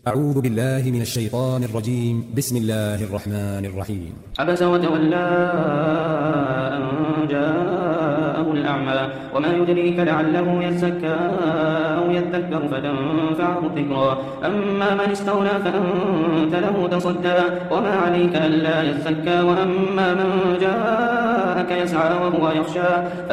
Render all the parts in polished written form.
أعوذ بالله من الشيطان الرجيم. بسم الله الرحمن الرحيم. عبس وتولى أن جاءه الأعمى وما يدريك لعله يزكى أو يذكر فتنفعه الذكرى أما من استغنى فأنت له تصدى وما عليك ألا يزكى وأما من جاءك يسعى وهو يخشى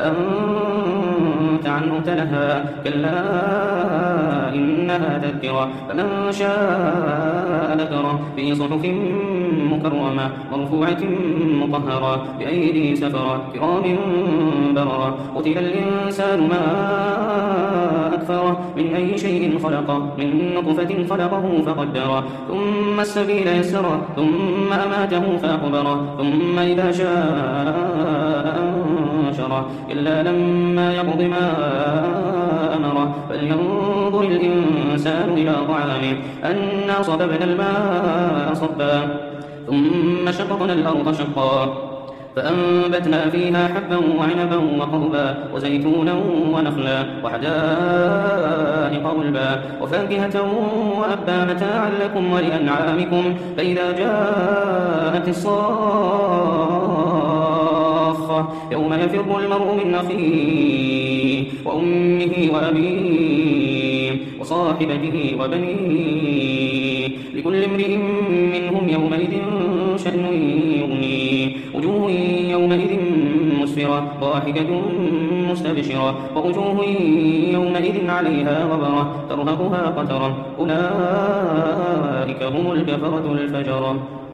فأنت عنه تلهى كلا إنها تذكرة فمن شاء ذكره في صحف مكرمة مرفوعة مطهرة بأيدي سفرة كرام بررة قتل الإنسان ما أكفره من أي شيء خلقه من نطفة خلقه فقدره ثم السبيل يسره ثم أماته فأقبره ثم إذا شاء أنشره إلا لما يقض ما أمره فلينظر الإنسان إلى طعامه أنا صببنا الماء صبا ثم شققنا الأرض شقا فأنبتنا فيها حبا وعنبا وقضبا وزيتونا ونخلا وحدائق غلبا وفاكهة وأبا متاعا لكم ولأنعامكم فإذا جاءت الصاخة يوم يفر المرء من أخيه وأمه وأبيه وصاحبته وبنيه لكل امرئ منهم يومئذ شأن يغنيه وجوه يومئذ مسفرة ضاحكة مستبشرة ووجوه يومئذ عليها غبرة ترهقها قترة أولئك هم الكفرة الفجرة.